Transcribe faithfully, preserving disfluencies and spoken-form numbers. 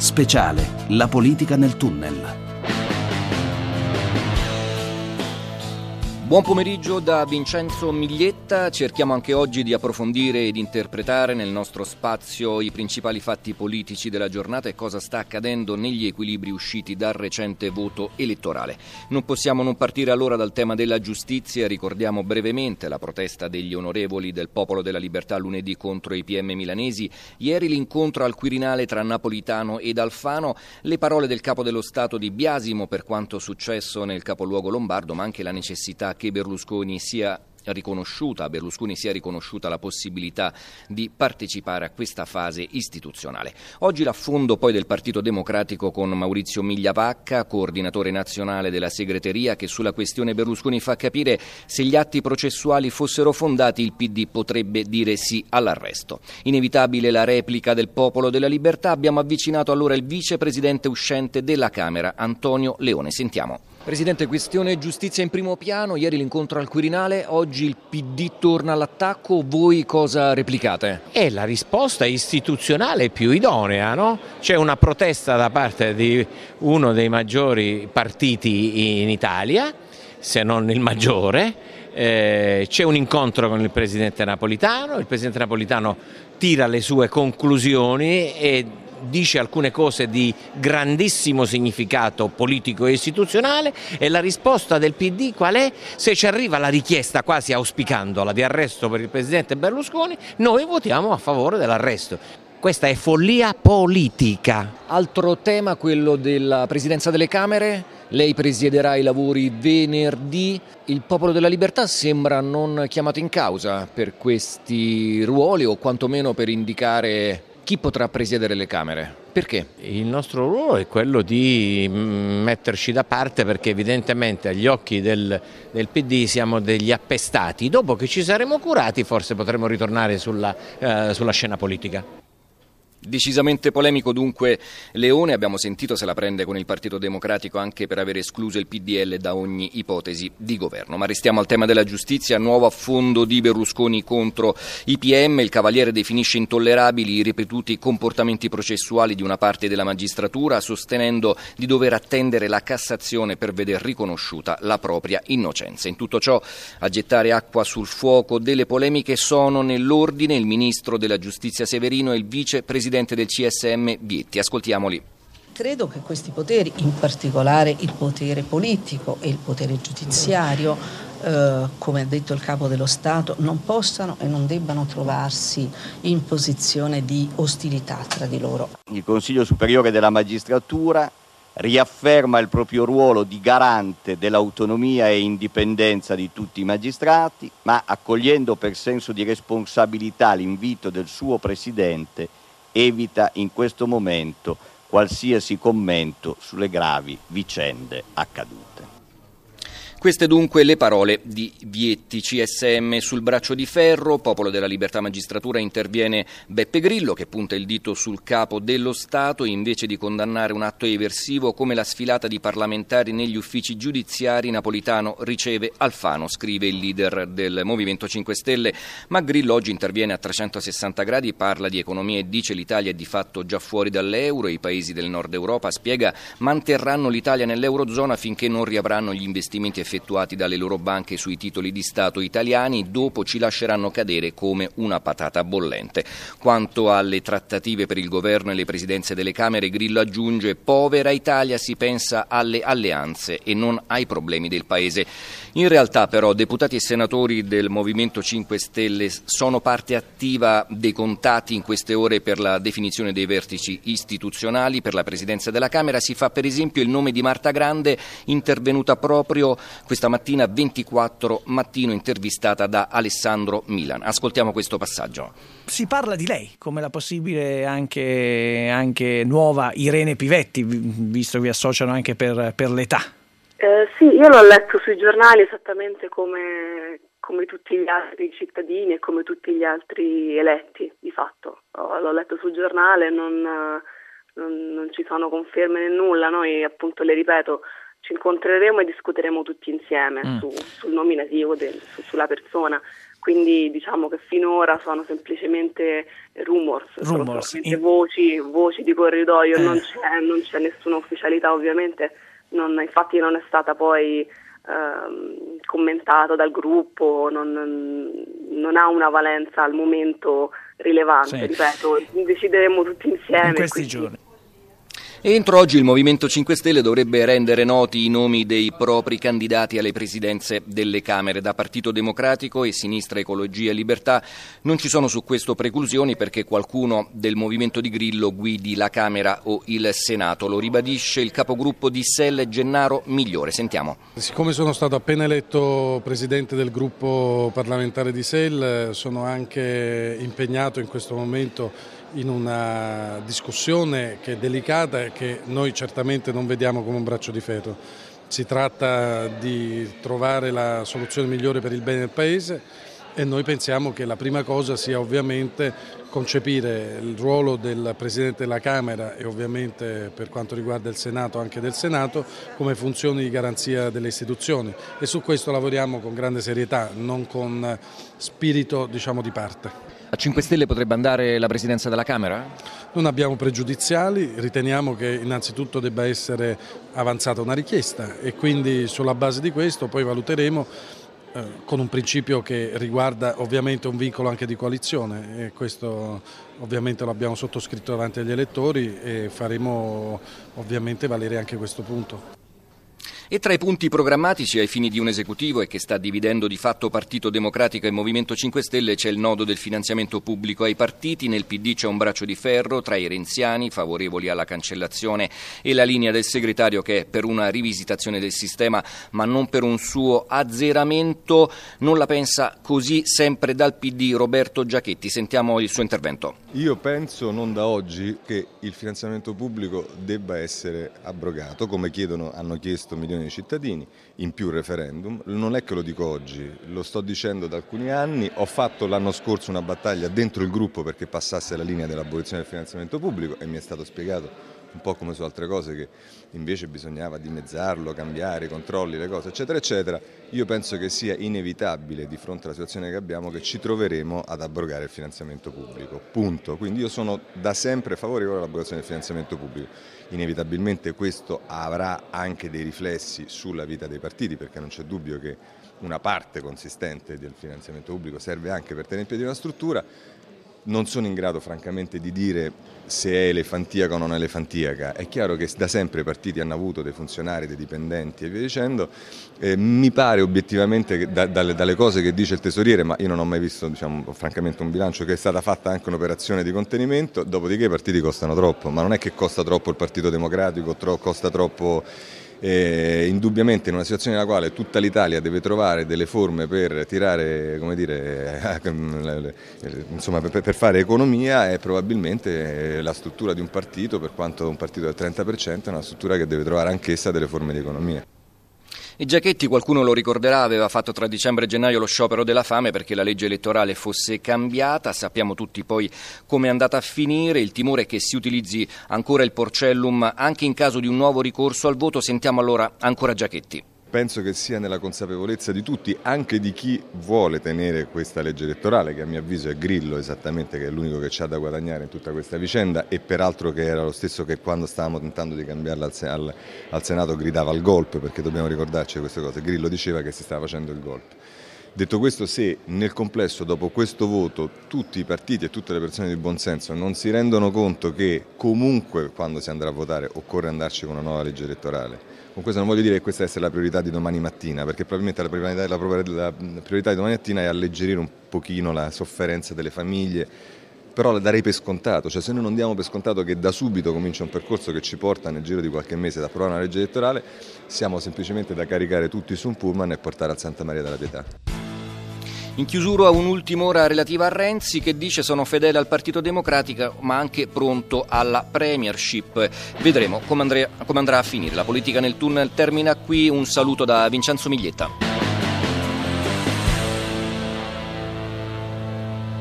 Speciale, la politica nel tunnel. Buon pomeriggio da Vincenzo Miglietta. Cerchiamo anche oggi di approfondire ed interpretare nel nostro spazio i principali fatti politici della giornata e cosa sta accadendo negli equilibri usciti dal recente voto elettorale. Non possiamo non partire allora dal tema della giustizia. Ricordiamo brevemente la protesta degli onorevoli del Popolo della Libertà lunedì contro i P M milanesi. Ieri l'incontro al Quirinale tra Napolitano ed Alfano. Le parole del capo dello Stato Di Biasimo per quanto successo nel capoluogo lombardo, ma anche la necessità che Berlusconi sia riconosciuta, a Berlusconi sia riconosciuta la possibilità di partecipare a questa fase istituzionale. Oggi l'affondo poi del Partito Democratico con Maurizio Migliavacca, coordinatore nazionale della segreteria, che sulla questione Berlusconi fa capire se gli atti processuali fossero fondati il P D potrebbe dire sì all'arresto. Inevitabile la replica del Popolo della Libertà. Abbiamo avvicinato allora il vicepresidente uscente della Camera, Antonio Leone. Sentiamo. Presidente, questione giustizia in primo piano, ieri l'incontro al Quirinale, oggi il P D torna all'attacco, voi cosa replicate? È la risposta istituzionale più idonea, no? C'è una protesta da parte di uno dei maggiori partiti in Italia, se non il maggiore, eh, c'è un incontro con il Presidente Napolitano, il Presidente Napolitano tira le sue conclusioni e dice alcune cose di grandissimo significato politico e istituzionale, e la risposta del P D qual è? Se ci arriva la richiesta, quasi auspicandola, di arresto per il presidente Berlusconi, noi votiamo a favore dell'arresto. Questa è follia politica. Altro tema, quello della presidenza delle Camere. Lei presiederà i lavori venerdì. Il Popolo della Libertà sembra non chiamato in causa per questi ruoli, o quantomeno per indicare chi potrà presiedere le Camere. Perché? Il nostro ruolo è quello di metterci da parte, perché evidentemente agli occhi del, del P D siamo degli appestati. Dopo che ci saremo curati forse potremo ritornare sulla, eh, sulla scena politica. Decisamente polemico dunque Leone, abbiamo sentito se la prende con il Partito Democratico anche per aver escluso il P D L da ogni ipotesi di governo. Ma restiamo al tema della giustizia, nuovo affondo di Berlusconi contro i P M, il Cavaliere definisce intollerabili i ripetuti comportamenti processuali di una parte della magistratura, sostenendo di dover attendere la Cassazione per veder riconosciuta la propria innocenza. In tutto ciò, a gettare acqua sul fuoco delle polemiche sono nell'ordine il Ministro della Giustizia Severino e il Vicepresidente del C S M Vietti. Ascoltiamoli. Credo che questi poteri, in particolare il potere politico e il potere giudiziario, eh, come ha detto il Capo dello Stato, non possano e non debbano trovarsi in posizione di ostilità tra di loro. Il Consiglio Superiore della Magistratura riafferma il proprio ruolo di garante dell'autonomia e indipendenza di tutti i magistrati, ma accogliendo per senso di responsabilità l'invito del suo Presidente, evita in questo momento qualsiasi commento sulle gravi vicende accadute. Queste dunque le parole di Vietti. C S M sul braccio di ferro, Popolo della Libertà Magistratura, interviene Beppe Grillo che punta il dito sul Capo dello Stato. Invece di condannare un atto eversivo come la sfilata di parlamentari negli uffici giudiziari, Napolitano riceve Alfano, scrive il leader del Movimento cinque Stelle. Ma Grillo oggi interviene a trecentosessanta gradi, parla di economia e dice l'Italia è di fatto già fuori dall'euro e i paesi del nord Europa, spiega, manterranno l'Italia nell'eurozona finché non riavranno gli investimenti effettuati dalle loro banche sui titoli di Stato italiani, dopo ci lasceranno cadere come una patata bollente. Quanto alle trattative per il governo e le presidenze delle Camere, Grillo aggiunge: povera Italia, si pensa alle alleanze e non ai problemi del Paese. In realtà però deputati e senatori del Movimento cinque Stelle sono parte attiva dei contatti in queste ore per la definizione dei vertici istituzionali. Per la presidenza della Camera si fa per esempio il nome di Marta Grande, intervenuta proprio questa mattina ventiquattro Mattino, intervistata da Alessandro Milan. Ascoltiamo questo passaggio. Si parla di lei come la possibile anche, anche nuova Irene Pivetti, visto che vi associano anche per, per l'età. Eh, sì, io l'ho letto sui giornali esattamente come, come tutti gli altri cittadini e come tutti gli altri eletti, di fatto. Oh, l'ho letto sul giornale, non, non, non ci sono conferme né nulla. Noi, appunto, le ripeto, ci incontreremo e discuteremo tutti insieme mm. su, sul nominativo, del, su, sulla persona, quindi diciamo che finora sono semplicemente rumors, rumors. In... voci, voci di corridoio, eh. non c'è, non c'è nessuna ufficialità ovviamente, non, infatti non è stata poi ehm, commentata dal gruppo, non, non ha una valenza al momento rilevante, sì. ripeto, decideremo tutti insieme. In questi quindi... giorni. Entro oggi il Movimento cinque Stelle dovrebbe rendere noti i nomi dei propri candidati alle presidenze delle Camere. Da Partito Democratico e Sinistra Ecologia e Libertà non ci sono su questo preclusioni perché qualcuno del Movimento di Grillo guidi la Camera o il Senato. Lo ribadisce il capogruppo di S E L Gennaro Migliore. Sentiamo. Siccome sono stato appena eletto presidente del gruppo parlamentare di S E L, sono anche impegnato in questo momento in una discussione che è delicata e che noi certamente non vediamo come un braccio di ferro. Si tratta di trovare la soluzione migliore per il bene del Paese e noi pensiamo che la prima cosa sia ovviamente concepire il ruolo del Presidente della Camera e ovviamente per quanto riguarda il Senato anche del Senato come funzioni di garanzia delle istituzioni e su questo lavoriamo con grande serietà, non con spirito diciamo di parte. A cinque Stelle potrebbe andare la presidenza della Camera? Non abbiamo pregiudiziali, riteniamo che innanzitutto debba essere avanzata una richiesta e quindi sulla base di questo poi valuteremo eh, con un principio che riguarda ovviamente un vincolo anche di coalizione e questo ovviamente lo abbiamo sottoscritto davanti agli elettori e faremo ovviamente valere anche questo punto. E tra i punti programmatici ai fini di un esecutivo e che sta dividendo di fatto Partito Democratico e Movimento cinque Stelle c'è il nodo del finanziamento pubblico ai partiti. Nel P D c'è un braccio di ferro tra i renziani favorevoli alla cancellazione e la linea del segretario che è per una rivisitazione del sistema ma non per un suo azzeramento. Non la pensa così sempre dal P D Roberto Giachetti. Sentiamo il suo intervento. Io penso non da oggi che il finanziamento pubblico debba essere abrogato come chiedono, hanno chiesto milioni di cittadini in più referendum. Non è che lo dico oggi, lo sto dicendo da alcuni anni. Ho fatto l'anno scorso una battaglia dentro il gruppo perché passasse la linea dell'abolizione del finanziamento pubblico e mi è stato spiegato un po' come su altre cose che invece bisognava dimezzarlo, cambiare i controlli, le cose eccetera eccetera. Io penso che sia inevitabile di fronte alla situazione che abbiamo che ci troveremo ad abrogare il finanziamento pubblico, punto. Quindi io sono da sempre favorevole all'abrogazione del finanziamento pubblico. Inevitabilmente questo avrà anche dei riflessi sulla vita dei partiti perché non c'è dubbio che una parte consistente del finanziamento pubblico serve anche per tenere in piedi una struttura. Non sono in grado francamente di dire se è elefantiaca o non elefantiaca. È chiaro che da sempre i partiti hanno avuto dei funzionari, dei dipendenti e via dicendo. Eh, mi pare obiettivamente che da, dalle, dalle cose che dice il tesoriere, ma io non ho mai visto diciamo, francamente un bilancio, che è stata fatta anche un'operazione di contenimento, dopodiché i partiti costano troppo, ma non è che costa troppo il Partito Democratico, tro, costa troppo... Eh, indubbiamente in una situazione nella quale tutta l'Italia deve trovare delle forme per tirare, come dire, insomma per, per fare economia, è probabilmente la struttura di un partito, per quanto un partito del trenta per cento, è una struttura che deve trovare anch'essa delle forme di economia. E Giachetti, qualcuno lo ricorderà, aveva fatto tra dicembre e gennaio lo sciopero della fame perché la legge elettorale fosse cambiata. Sappiamo tutti poi come è andata a finire. Il timore è che si utilizzi ancora il Porcellum anche in caso di un nuovo ricorso al voto. Sentiamo allora ancora Giachetti. Penso che sia nella consapevolezza di tutti, anche di chi vuole tenere questa legge elettorale, che a mio avviso è Grillo esattamente, che è l'unico che c'ha da guadagnare in tutta questa vicenda e peraltro che era lo stesso che quando stavamo tentando di cambiarla al, al, al Senato gridava al golpe, perché dobbiamo ricordarci queste cose. Grillo diceva che si stava facendo il golpe. Detto questo, se nel complesso dopo questo voto tutti i partiti e tutte le persone di buon senso non si rendono conto che comunque quando si andrà a votare occorre andarci con una nuova legge elettorale, con questo non voglio dire che questa sia la priorità di domani mattina, perché probabilmente la priorità, la, la priorità di domani mattina è alleggerire un pochino la sofferenza delle famiglie, però la darei per scontato, cioè se noi non diamo per scontato che da subito comincia un percorso che ci porta nel giro di qualche mese ad approvare una legge elettorale, siamo semplicemente da caricare tutti su un pullman e portare al Santa Maria della Pietà. In chiusura un'ultima relativa a Renzi che dice sono fedele al Partito Democratico ma anche pronto alla premiership. Vedremo come, andre- come andrà a finire. La politica nel tunnel termina qui. Un saluto da Vincenzo Miglietta.